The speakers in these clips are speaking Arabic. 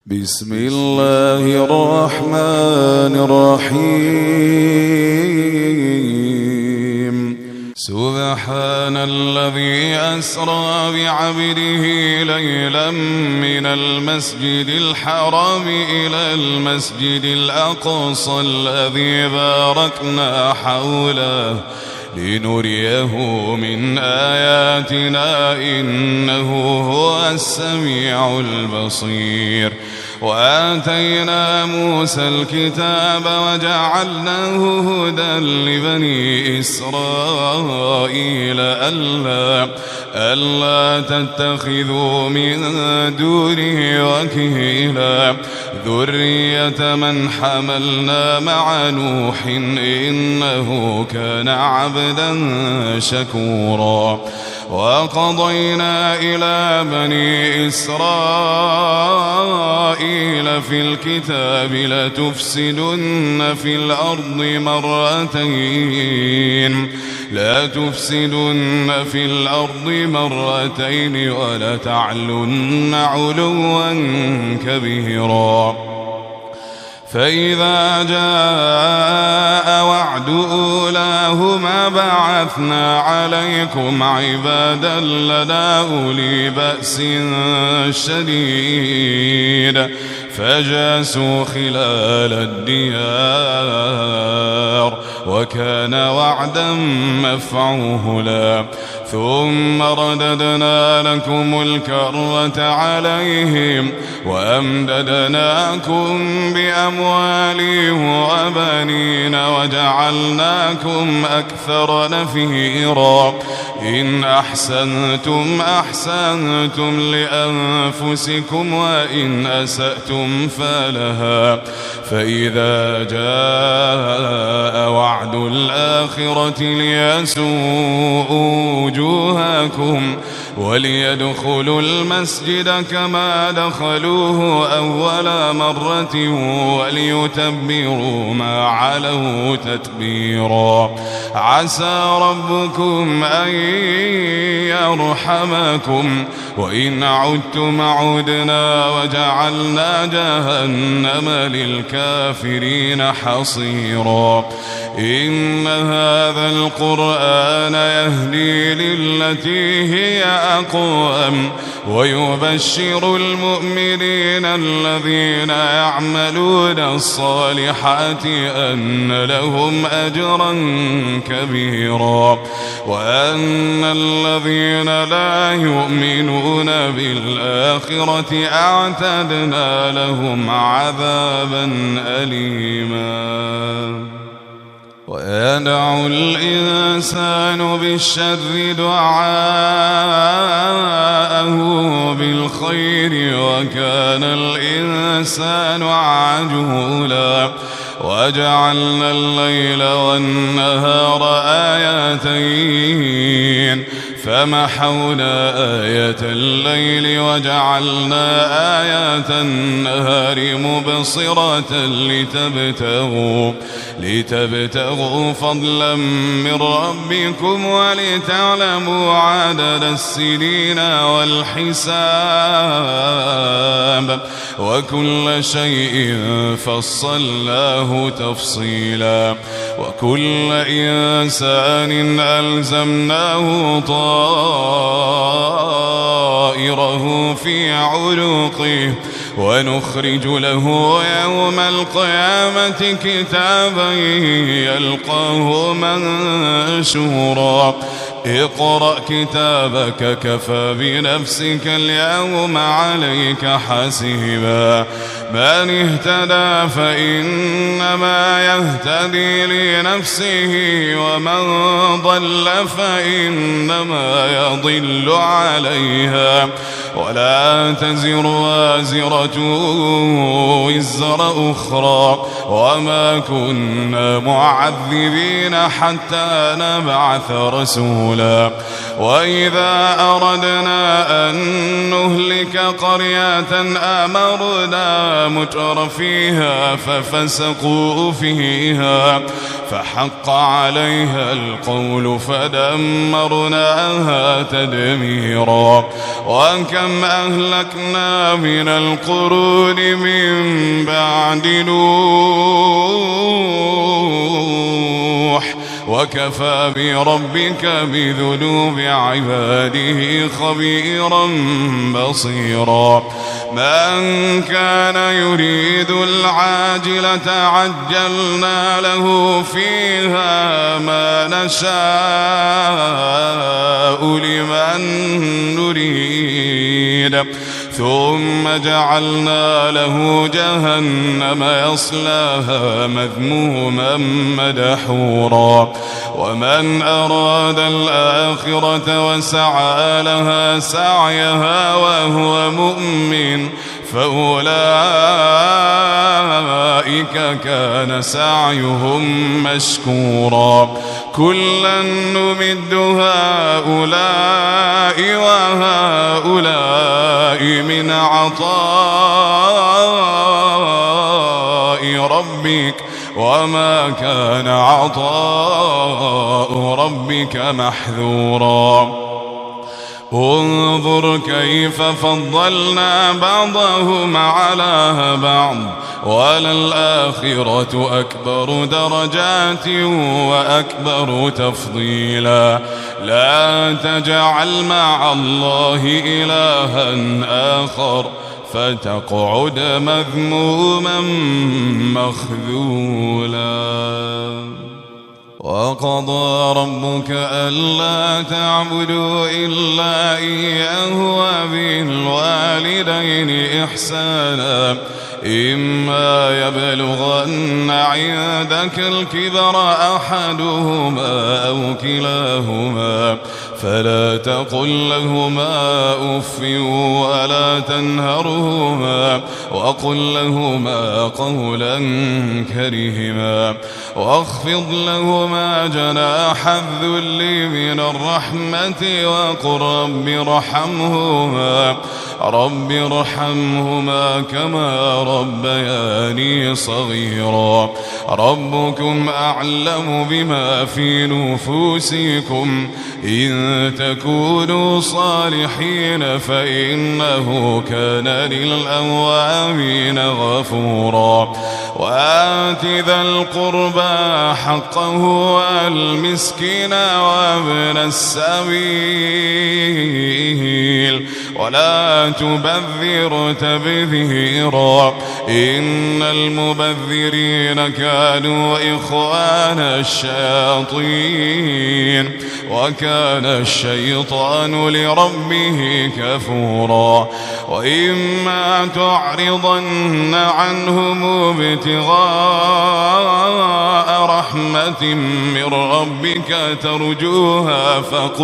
بسم الله الرحمن الرحيم. سبحان الذي أسرى بعبده ليلا من المسجد الحرام إلى المسجد الأقصى الذي باركنا حوله لنريه من آياتنا إنه هو السميع البصير. وآتينا موسى الكتاب وجعلناه هدى لبني إسرائيل ألا تتخذوا من دونه وكيلا ذرية من حملنا مع نوح إنه كان عبدا شكورا. وقضينا إلى بني إسرائيل في الكتاب لتفسدن في الأرض مرتين ولتعلن علوا كبيرا. فإذا جاء وعد أولاهما بعثنا عليكم عبادا لنا أولي بأس شديد فجاسوا خلال الديار وكان وعدا مفعولا. ثم رددنا لكم الكرة عليهم وأمددناكم بأموال وبنين وجعلناكم أكثر نفيرا. إن أحسنتم أحسنتم لأنفسكم وإن أسأتم فلها. فإذا جاء وعد الآخرة ليسوءوا وجوهكم وليدخلوا المسجد كما دخلوه أول مرة وليتبروا ما علوا تتبيرا. عسى ربكم أن يرحمكم وإن عدتم عدنا وجعلنا جهنم للكافرين حصيرا. إن هذا القرآن يهدي للتي هي أقوم ويبشر المؤمنين الذين يعملون الصالحات أن لهم أجرا كبيرا وأن الذين لا يؤمنون بالآخرة أعتدنا لهم عذابا أليما. ويدعو الإنسان بالشر دعاءه بالخير وكان الإنسان عجولا. وجعلنا الليل والنهار آيتين فمحونا آية الليل وجعلنا آية النهار مبصرة لتبتغوا فضلا من ربكم ولتعلموا عدد السنين والحساب وكل شيء فصلناه تفصيلا. وكل إنسان ألزمناه طائره في عنقه ونخرج له يوم القيامة كتابا يلقاه منشورا. اقرأ كتابك كفى بنفسك اليوم عليك حسيبا. من اهتدى فإنما يهتدي لنفسه ومن ضل فإنما يضل عليها ولا تزر وازرة وزر أخرى وما كنا معذبين حتى نبعث رسولا. رسلا وإذا أردنا أن نهلك قرية أمرنا متر فيها ففسقوا فيها فحق عليها القول فدمرناها تدميرا وكم أهلكنا من القرون من بعد نوح وكفى بربك بذنوب عباده خبيرا بصيرا من كان يريد العاجلة عجلنا له فيها ما نشاء لمن نريد ثم جعلنا له جهنم يصلاها مذموما مدحورا ومن أراد الآخرة وسعى لها سعيها وهو مؤمن فأولئك كان سعيهم مشكورا كلا نمد هؤلاء وهؤلاء من عطاء ربك وما كان عطاء ربك محذورا انظر كيف فضلنا بعضهم على بعض وللآخرة أكبر درجات وأكبر تفضيلا لا تجعل مع الله إلها آخر فتقعد مذموما مخذولا وقضى ربك ألا تعبدوا إلا إياه وبالوالدين إحسانا إما يبلغن عندك الكبر أحدهما أو كلاهما فلا تقل لهما أف ولا تنهرهما وقل لهما قولا كريما واخفض لهما جناح الذل من الرحمة وقل رب ارحمهما كما ربياني صغيرا ربكم أعلم بما في نفوسكم إن تكونوا صالحين فإنه كان للأوابين غفورا وآت ذا القربى حقه والمسكين وابن السبيل ولا تبذر تبذيرا إن المبذرين كانوا إخوان الشياطين وكان الشيطان لربه كفورا وإما تعرضن عنهم ابتغاء رحمة من ربك ترجوها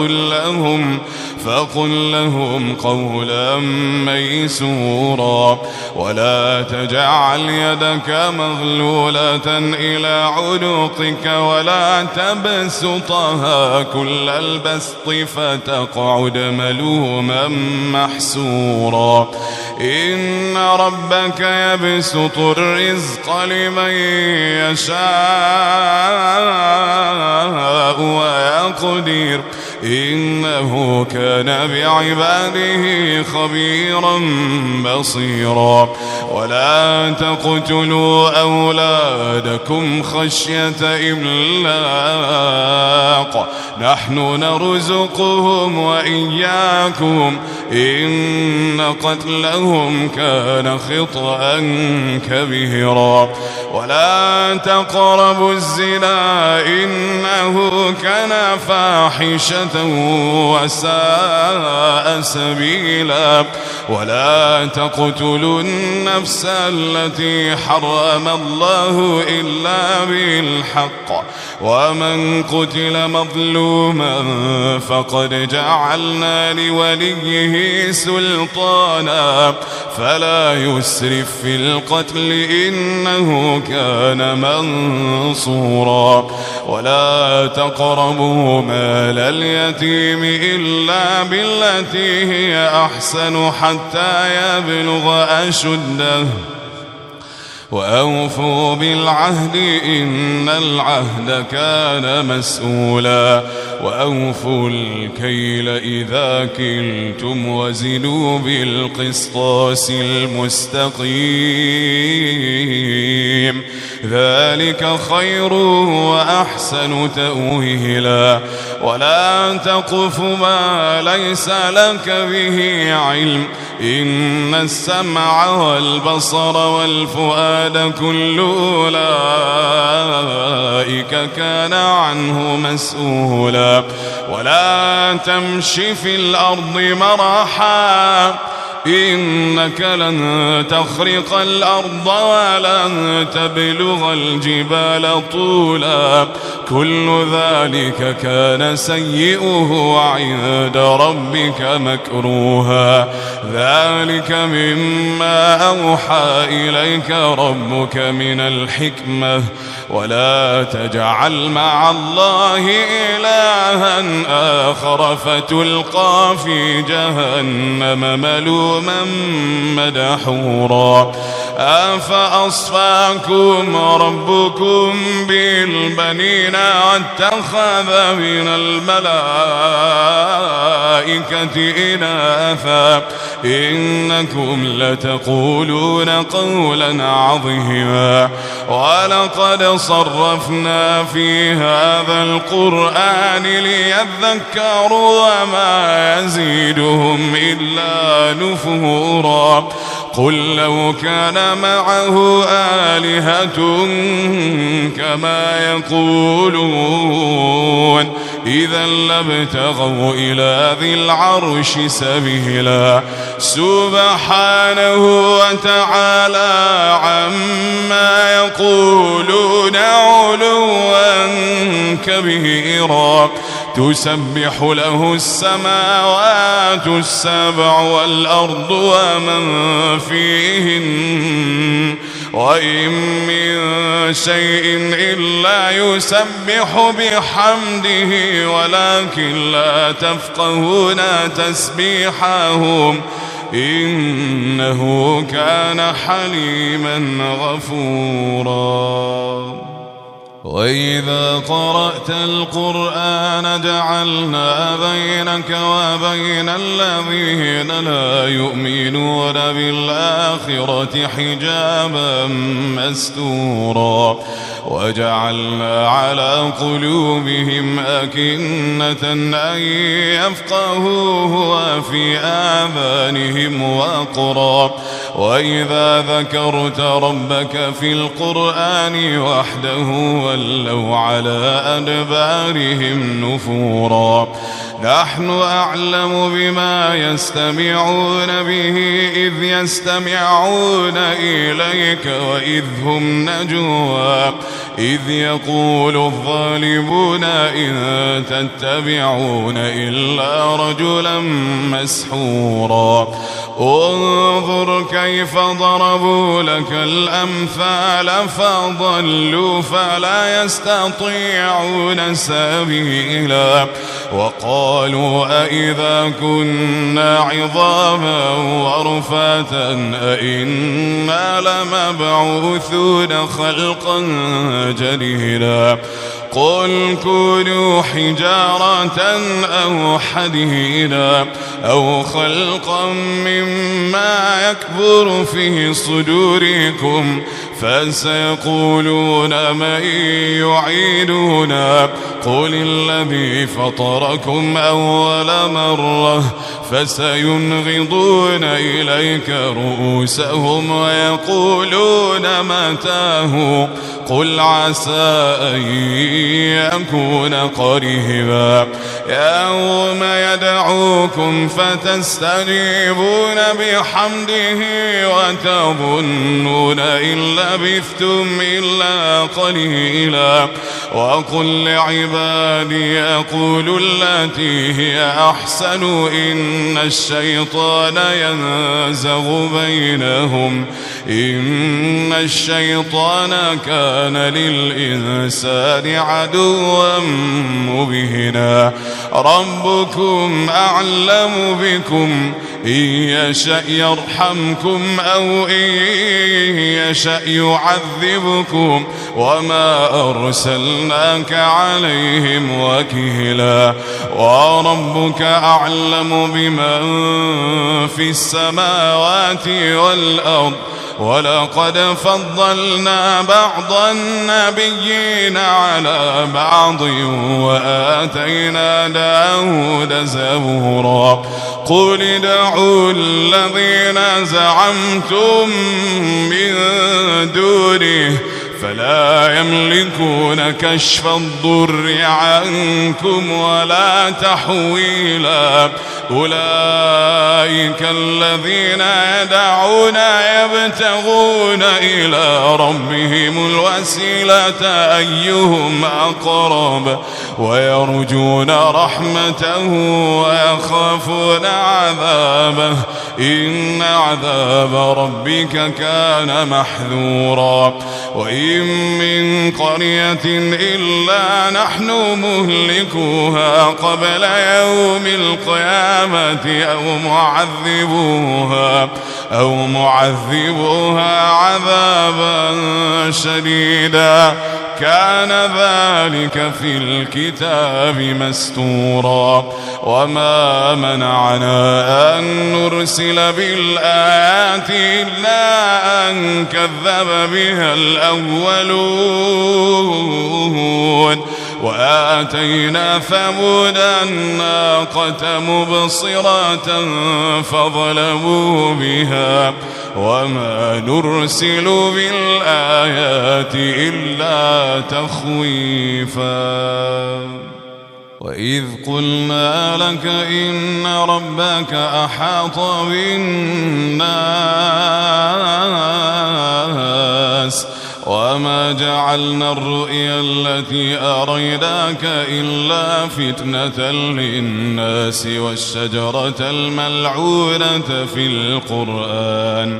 فقل لهم قولا ميسورا ولا تجعل يدك مغلولة إلى عنقك ولا تبسطها كل البسط فتقعد ملوما محسورا إن ربك يبسط الرزق لمن يشاء ويقدر إنه كان بعباده خبيرا بصيرا ولا تقتلوا أولادكم خشية إملاق نحن نرزقهم وإياكم إن قتلهم كان خطأ كبيرا ولا تقربوا الزنا إنه كان فاحشة وساء سبيلا ولا تقتلوا النفس التي حرم الله إلا بالحق ومن قتل مظلوما فقد جعلنا لوليه سلطانا فلا يسرف في القتل إنه كان منصورا ولا تقربوا مال اليتيم إلا بالتي هي أحسن حتى يبلغ أشده وأوفوا بالعهد إن العهد كان مسؤولا وأوفوا الكيل إذا كلتم وزنوا بالقسطاس المستقيم ذلك خير وأحسن تأويلا ولا تقف ما ليس لك به علم إن السمع والبصر والفؤاد كل أولئك كان عنه مسؤولا ولا تمش في الأرض مرحا إنك لن تخرق الأرض ولن تبلغ الجبال طولا كل ذلك كان سيئه عند ربك مكروها ذلك مما أوحى إليك ربك من الحكمة ولا تجعل مع الله إلها آخر فتلقى في جهنم ملوما مدحورا أفأصفاكم ربكم بالبنين واتخذ من الملائكة إناثا إنكم لتقولون قولا عظيما ولقد صرفنا في هذا القرآن ليذكروا وما يزيدهم إلا نفورا قل لو كان معه آلهة كما يقولون إذا لابتغوا إلى ذي العرش سبيلا سبحانه وتعالى عما يقولون علوا كبيرا تسبح له السماوات السبع والأرض ومن فيهن وإن من شيء إلا يسبح بحمده ولكن لا تفقهون تسبيحهم إنه كان حليما غفورا وإذا قرأت القرآن جعلنا بينك وبين الذين لا يؤمنون بالآخرة حجابا مستورا وجعلنا على قلوبهم أكنة أن يفقهوه وفي آذانهم وقرا وإذا ذكرت ربك في القرآن وحده ولوا على أدبارهم نفورا نحن أعلم بما يستمعون به إذ يستمعون إليك وإذ هم نجوى إذ يقول الظالمون إن تتبعون إلا رجلا مسحورا انظر كيف ضربوا لك الأمثال فضلوا فلا يستطيعون سبيلا وقالوا أئذا كنا عظاما ورفاتا أئنا لمبعوثون خلقا جديدا قل كونوا حجارة أو حديدا أو خلقا مما يكبر في صدوركم فسيقولون من يعيدنا قل الذي فطركم أول مرة فسينغضون إليك رؤوسهم ويقولون متاه قل عسى أن يكون قريبا يوم يدعوكم فتستجيبون بحمده وتظنون إن لبثتم إلا قليلا وقل لعبادي يقولوا التي هي أحسن إن الشيطان ينزغ بينهم إن الشيطان كان للإنسان عدوا مبينا ربكم أعلم بكم إن يشأ يرحمكم أو إن يشأ يعذبكم وما أرسلناك عليهم وكيلا وربك أعلم بمن في السماوات والأرض ولقد فضلنا بعض النبيين على بعض وآتينا داود زبورا قل ادعوا الذين زعمتم من دونه فلا يملكون كشف الضر عنكم ولا تحويلا أولئك الذين يدعون يبتغون إلى ربهم الوسيلة أيهم أقرب ويرجون رحمته ويخافون عذابه إن عذاب ربك كان محذورا وإن من قرية إلا نحن مهلكوها قبل يوم القيامة أو معذبوها عذابا شديدا كان ذلك في الكتاب مستورا وما منعنا أن نرسل بالآيات إلا أن كذب بها الأولون وآتينا ثمود الناقة مبصرة فظلموا بها وما نرسل بالآيات إلا تخويفا وإذ قلنا لك إن ربك أحاط بالناس وما جعلنا الرؤيا التي أريناك إلا فتنة للناس والشجرة الملعونة في القرآن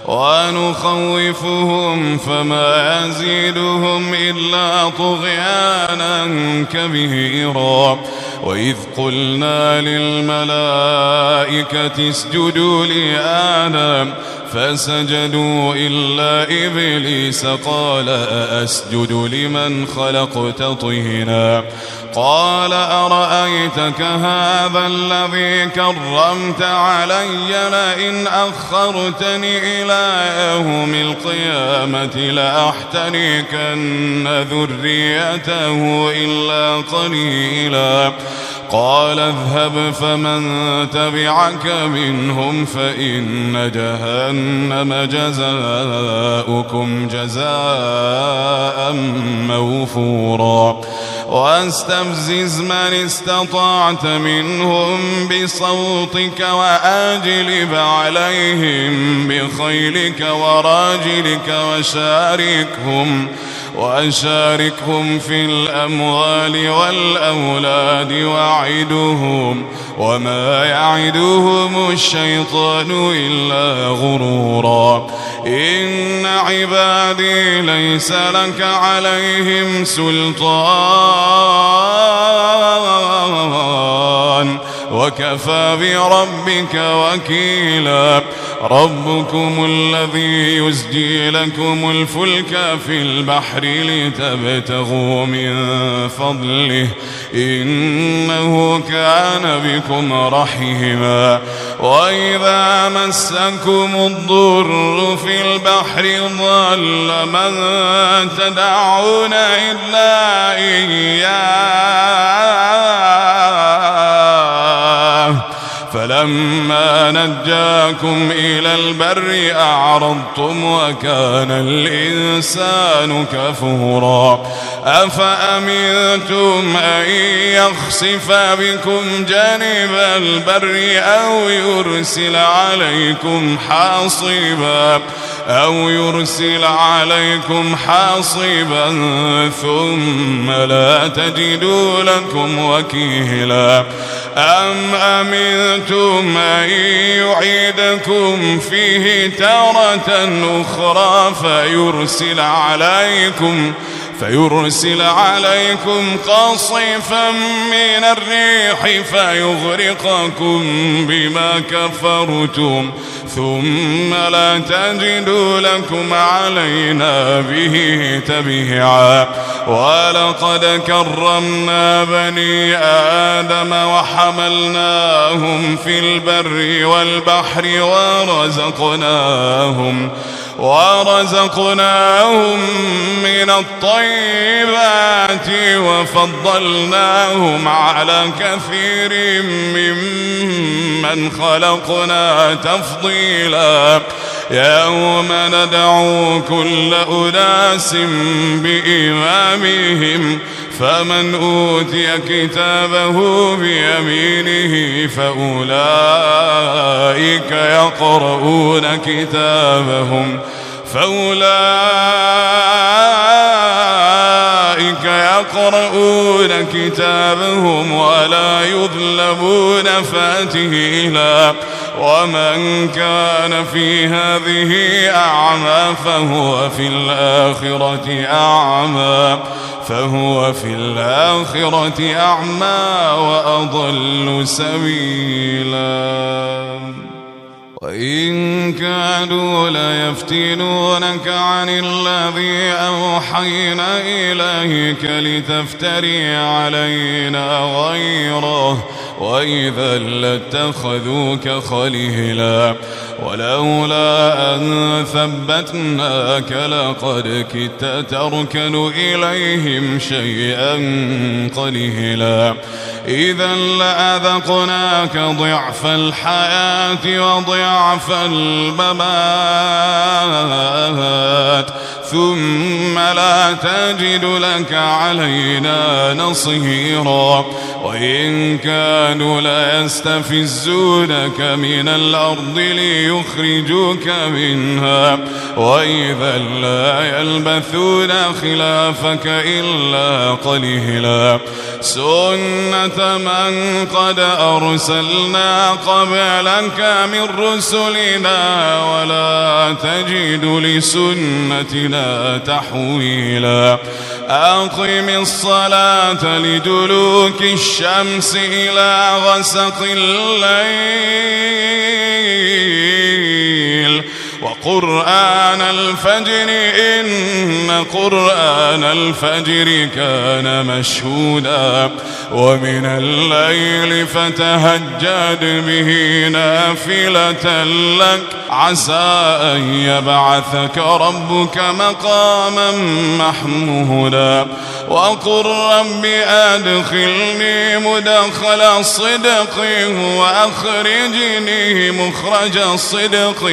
ونخوفهم فما يزيدهم إلا طغيانا كبيرا وإذ قلنا للملائكة اسجدوا لآدم فسجدوا إلا إبليس قال أأسجد لمن خلقت طينا قال أرأيتك هذا الذي كرمت علي لئن أخرتني إلى يوم القيامة لأحتركن ذريته إلا قليلا قال اذهب فمن تبعك منهم فإن جهنم جزاؤكم جزاء موفورا واستفزز من استطعت منهم بصوتك وأجلب عليهم بخيلك وراجلك وأشاركهم في الأموال والأولاد وعدهم وما يعدهم الشيطان إلا غرورا إن عبادي ليس لك عليهم سلطان وكفى بربك وكيلا ربكم الذي يزجي لكم الفلك في البحر لتبتغوا من فضله إنه كان بكم رحيما وإذا مسكم الضر في البحر ضل من تدعون إلا إياه فلما نجاكم إلى البر أعرضتم وكان الإنسان كفورا أفأمنتم أن يخسف بكم جانب البر أو يرسل عليكم حاصبا أو يرسل عليكم حاصبا ثم لا تجدوا لكم وكيلا أم أمنتم أن يعيدكم فيه تارة أخرى فيرسل عليكم قاصفا من الريح فيغرقكم بما كفرتم ثم لا تجدوا لكم علينا به تبيعا ولقد كرمنا بني آدم وحملناهم في البر والبحر ورزقناهم من الطيبات وفضلناهم على كثير ممن خلقنا تفضيلا يوم ندعو كل أناس بإمامهم فمن أوتي كتابه بيمينه فأولئك يقرؤون كتابهم ولا يظلمون فتيلا ومن كان في هذه أعمى فهو في الآخرة أعمى وأضل سبيلا وإن كادوا ليفتنونك عن الذي أوحينا إليك لتفتري علينا غيره وإذا لاتخذوك خليلا ولولا أن ثبتناك لقد كدت تركن إليهم شيئا قليلا إذا لأذقناك ضعف الحياة وضعف الممات ثم لا تجد لك علينا نصيرا وإن كانوا ليستفزونك من الأرض ليخرجوك منها وإذا لا يلبثون خلافك إلا قليلا سنة من قد أرسلنا قبلك من رسلنا ولا تجد لسنتنا تحويلا أقم الصلاة لدلوك الشمس إلى غسق الليل وقرآن الفجر إن قرآن الفجر كان مشهودا ومن الليل فتهجد به نافلة لك عسى أن يبعثك ربك مقاما محمودا وقل رب أدخلني مدخل صدق وأخرجني مخرج صدق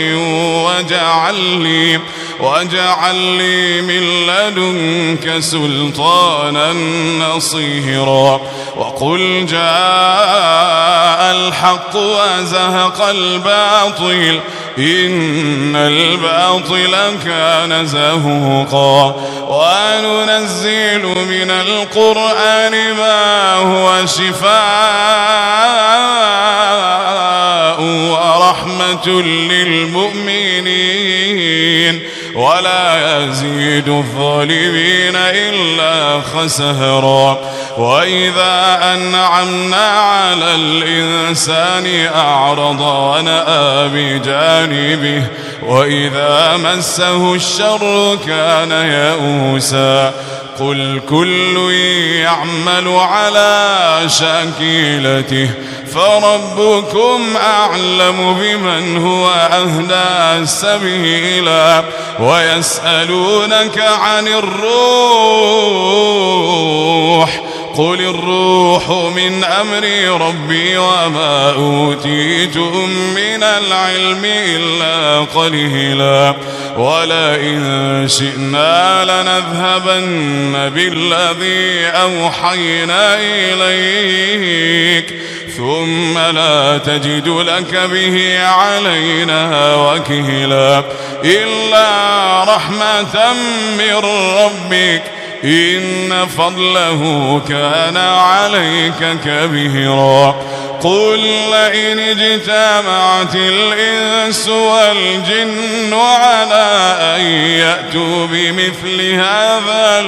واجعل لي من لدنك سلطانا نصيرا وقل جاء الحق وزهق الباطل إن الباطل كان زهوقا وننزل من القرآن ما هو شفاء ورحمة للمؤمنين ولا يزيد الظالمين إلا خسارا وإذا أنعمنا على الإنسان أعرض ونأى بجانبه وإذا مسه الشر كان يئوسا قل كل يعمل على شاكلته فربكم أعلم بمن هو أهدى سبيلا ويسألونك عن الروح قل الروح من أمر ربي وما أوتيتم من العلم إلا قليلا ولئن شئنا لنذهبن بالذي أوحينا إليك ثم لا تجد لك به علينا وكيلا إلا رحمة من ربك إن فضله كان عليك كبيرا قل لئن اجتمعت الإنس والجن على أن يأتوا بمثل هذا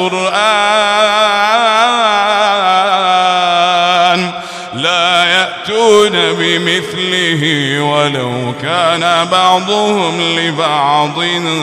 القرآن لا يأتون بمثله ولو كان بعضهم لبعض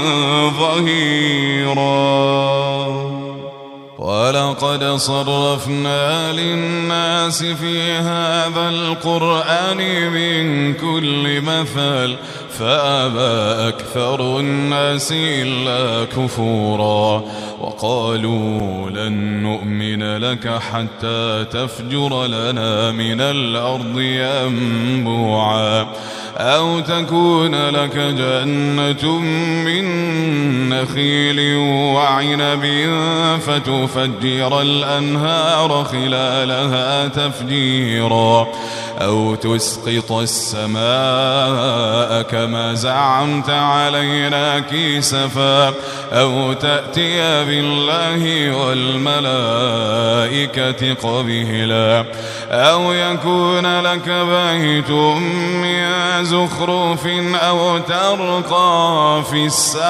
ظهيرا ولقد صرفنا للناس في هذا القرآن من كل مثل فأبى أكثر الناس إلا كفورا وقالوا لن نؤمن لك حتى تفجر لنا من الأرض ينبوعا أو تكون لك جنة من نخيل وعنب فتفجر الأنهار خلالها تفجيرا أو تسقط السماء كما زعمت علينا كسفا أو تأتي بالله والملائكة قبيلا أو يكون لك بيت من زخرف أو ترقى في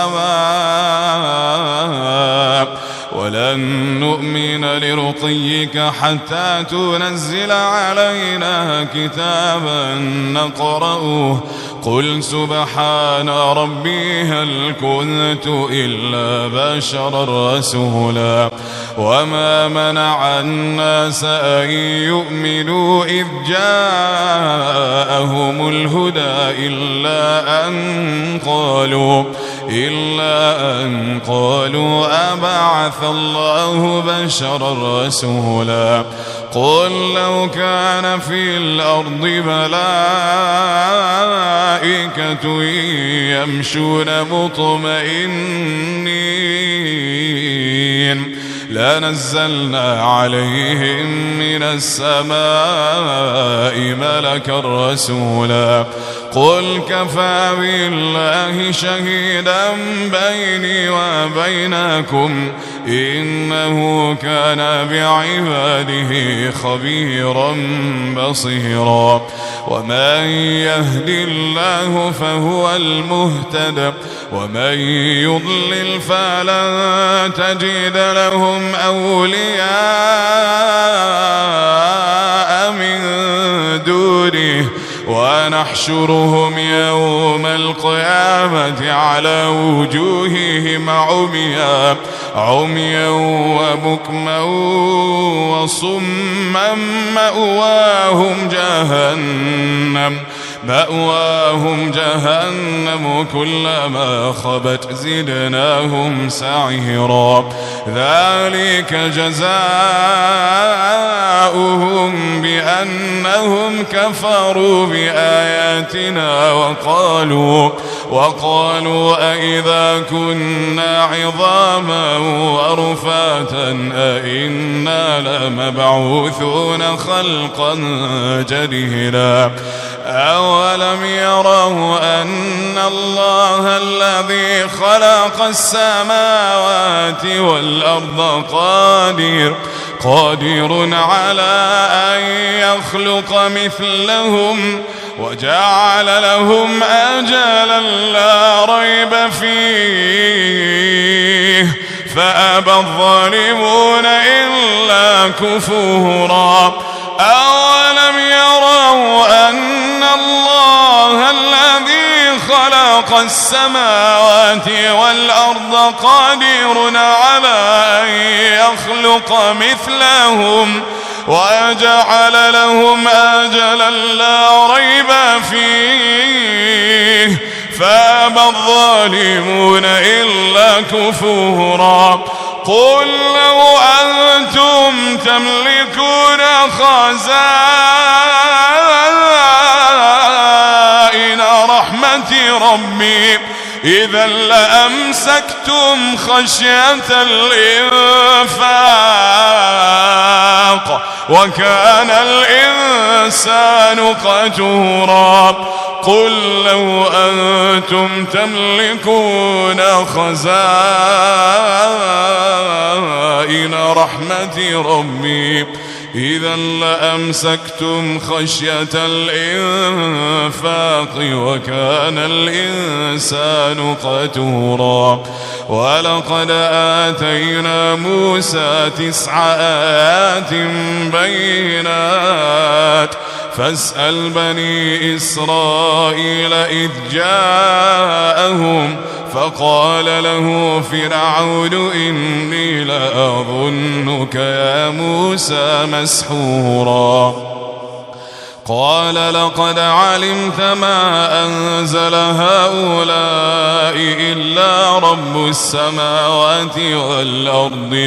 السماء ولن نؤمن لرقيك حتى تنزل علينا كتابا نقرأه قل سبحان ربي هل كنت إلا بشرا رسولا وما منع الناس أن يؤمنوا إذ جاءهم الهدى إلا أن قالوا أبعث الله بشرا رسولا قل لو كان في الأرض ملائكة يمشون مطمئنين لنزلنا عليهم من السماء ملكا رسولا قل كفى بالله شهيدا بيني وبينكم إنه كان بعباده خبيرا بصيرا ومن يهد الله فهو المهتد ومن يضلل فلن تجد لهم أولياء من دونه ونحشرهم يوم القيامة على وجوههم عميا وبكما وصما مأواهم جهنم كلما خبت زدناهم سعيرا ذلك جزاؤهم بأنهم كفروا بآياتنا وقالوا أئذا كنا عظاما ورفاتا أئنا لمبعوثون خلقا جديدا أولم يروا أن الله الذي خلق السماوات والأرض قادر على أن يخلق مثلهم وجعل لهم أجلا لا ريب فيه فأبى الظالمون إلا كفورا أولم يروا أن الله الذي خلق السماوات والأرض قادر على أن يخلق مثلهم وجعل لهم أجلا لا ريب فيه فأبى الظالمون إلا كفورا قل لو أنتم تملكون خزائن رحمة ربي إذا لأمسكتم خشية الإنفاق وكان الإنسان قتورا قل لو أنتم تملكون خزائن رحمة ربي إذا لأمسكتم خشية الإنفاق وكان الإنسان قتورا ولقد آتينا موسى 9 آيات بينات فاسأل بني إسرائيل إذ جاءهم فقال له فرعون إني لأظنك يا موسى مسحورا قال لقد علمت ما أنزل هؤلاء إلا رب السماوات والأرض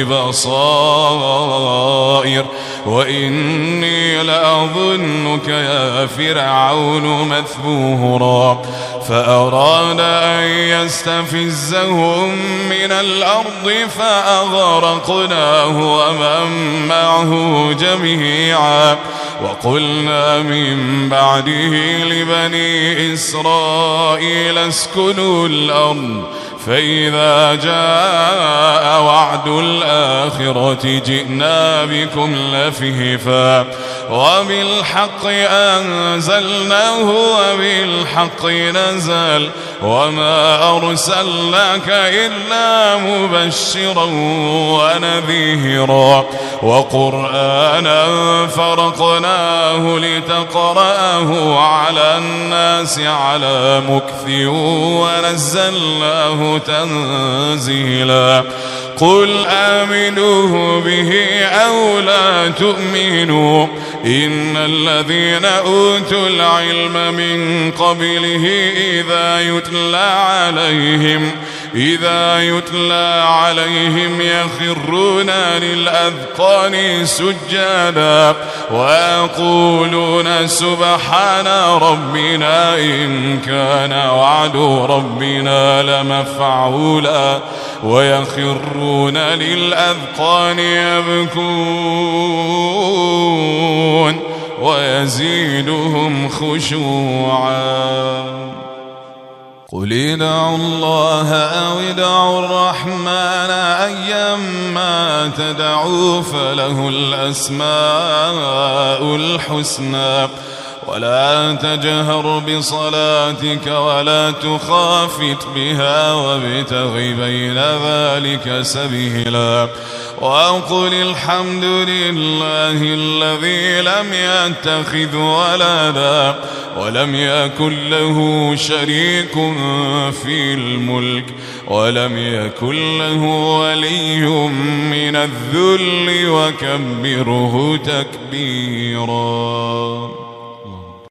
بصائر وإني لأظنك يا فرعون مثبورا فأراد أن يستفزهم من الأرض فأغرقناه ومن معه جميعا وقلنا من بعده لبني إسرائيل اسكنوا الأرض فإذا جاء وعد الآخرة جئنا بكم لفهفا وبالحق أنزلناه وبالحق نزل وما أرسلناك إلا مبشرا ونذيرا وقرآنا فرقناه لتقرأه على الناس على مكث ونزلناه تنزيلا قل آمنوا به أو لا تؤمنوا إن الذين أوتوا العلم من قبله إذا يتلى عليهم يخرون للأذقان سجدا ويقولون سبحان ربنا إن كان وعد ربنا لمفعولا ويخرون للأذقان يبكون ويزيدهم خشوعا قل ادعوا الله أو ادعوا الرحمن أيما تدعوا فله الأسماء الحسنى ولا تجهر بصلاتك ولا تخافت بها وابتغ بين ذلك سبيلا وقل الحمد لله الذي لم يتخذ ولدا ولم يكن له شريك في الملك ولم يكن له ولي من الذل وكبره تكبيرا